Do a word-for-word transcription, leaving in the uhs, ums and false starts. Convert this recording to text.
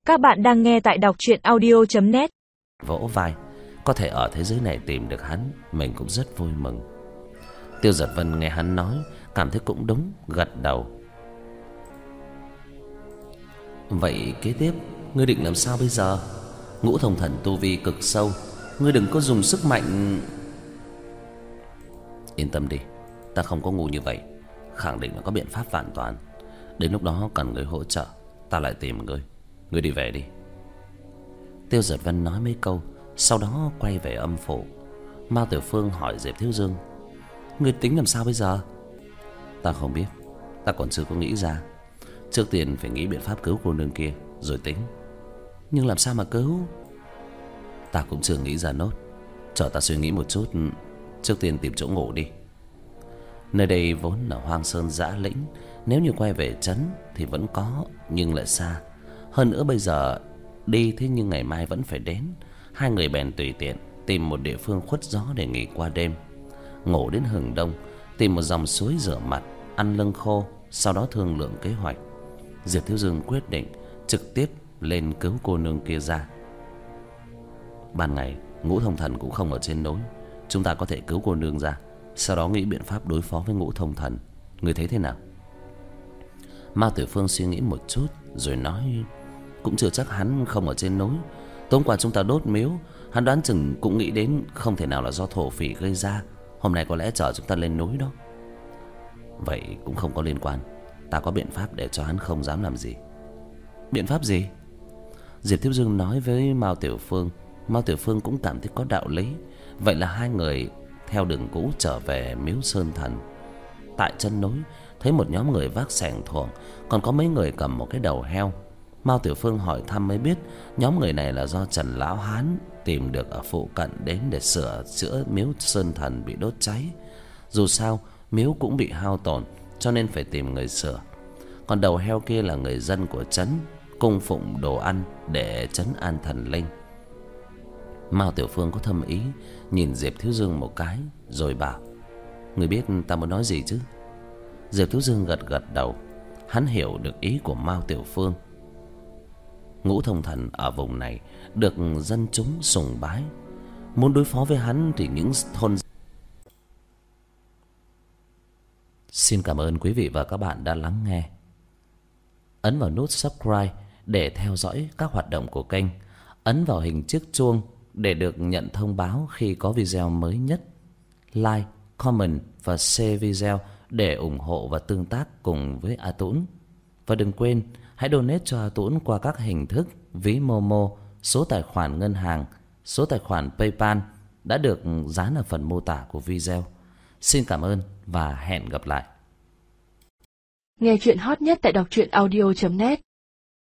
Các bạn đang nghe tại đọc truyện audio chấm net. Vỗ vai, có thể ở thế giới này tìm được hắn, mình cũng rất vui mừng. Tiêu Giật Vân nghe hắn nói, cảm thấy cũng đúng, gật đầu. Vậy kế tiếp, ngươi định làm sao bây giờ? Ngũ Thông Thần tu vi cực sâu, ngươi đừng có dùng sức mạnh. Yên tâm đi, ta không có ngu như vậy, khẳng định là có biện pháp vạn toàn. Đến lúc đó cần người hỗ trợ, ta lại tìm ngươi. Ngươi đi về đi. Tiêu Giật Vân nói mấy câu, sau đó quay về âm phủ. Mao Tiểu Phương hỏi Diệp Thiếu Dương: ngươi tính làm sao bây giờ? Ta không biết, ta còn chưa có nghĩ ra. Trước tiên phải nghĩ biện pháp cứu cô nương kia rồi tính. Nhưng làm sao mà cứu? Ta cũng chưa nghĩ ra nốt. Chờ ta suy nghĩ một chút. Trước tiên tìm chỗ ngủ đi. Nơi đây vốn là hoang sơn dã lĩnh, nếu như quay về trấn thì vẫn có, nhưng lại xa. Hơn nữa bây giờ đi thế nhưng ngày mai vẫn phải đến. Hai người bèn tùy tiện tìm một địa phương khuất gió để nghỉ qua đêm. Ngủ đến hừng đông, tìm một dòng suối rửa mặt, ăn lương khô, sau đó thương lượng kế hoạch. Diệp Thiếu Dương quyết định trực tiếp lên cứu cô nương kia ra. Ban ngày Ngũ Thông Thần cũng không ở trên núi, chúng ta có thể cứu cô nương ra, sau đó nghĩ biện pháp đối phó với Ngũ Thông Thần. Người thấy thế nào? Mao Tiểu Phương suy nghĩ một chút rồi nói: cũng chưa chắc hắn không ở trên núi. Tối qua chúng ta đốt miếu, hắn đoán chừng cũng nghĩ đến không thể nào là do thổ phỉ gây ra. Hôm nay có lẽ chở chúng ta lên núi đó. Vậy cũng không có liên quan. Ta có biện pháp để cho hắn không dám làm gì. Biện pháp gì? Diệp Thiếu Dương nói với Mao Tiểu Phương. Mao Tiểu Phương cũng cảm thấy có đạo lý. Vậy là hai người theo đường cũ trở về miếu Sơn Thần. Tại chân núi thấy một nhóm người vác xẻng thuồng, còn có mấy người cầm một cái đầu heo. Mao Tiểu Phương hỏi thăm mới biết nhóm người này là do Trần Lão Hán tìm được ở phụ cận đến để sửa chữa miếu Sơn Thần bị đốt cháy. Dù sao miếu cũng bị hao tổn, cho nên phải tìm người sửa. Còn đầu heo kia là người dân của trấn, cung phụng đồ ăn để trấn an thần linh. Mao Tiểu Phương có thâm ý nhìn Diệp Thiếu Dương một cái rồi bảo: người biết ta muốn nói gì chứ? Diệp Thiếu Dương gật gật đầu. Hắn hiểu được ý của Mao Tiểu Phương. Ngũ Thông Thần ở vùng này được dân chúng sùng bái, muốn đối phó với hắn thì những thôn. Xin cảm ơn quý vị và các bạn đã lắng nghe. Ấn vào nút subscribe để theo dõi các hoạt động của kênh. Ấn vào hình chiếc chuông để được nhận thông báo khi có video mới nhất. Like, comment và share video để ủng hộ và tương tác cùng với A Tũng. Và đừng quên hãy donate cho A Tũng qua các hình thức ví Momo, số tài khoản ngân hàng, số tài khoản PayPal đã được dán ở phần mô tả của video. Xin cảm ơn và hẹn gặp lại. Nghe chuyện hot nhất tại đọc truyện audio chấm net.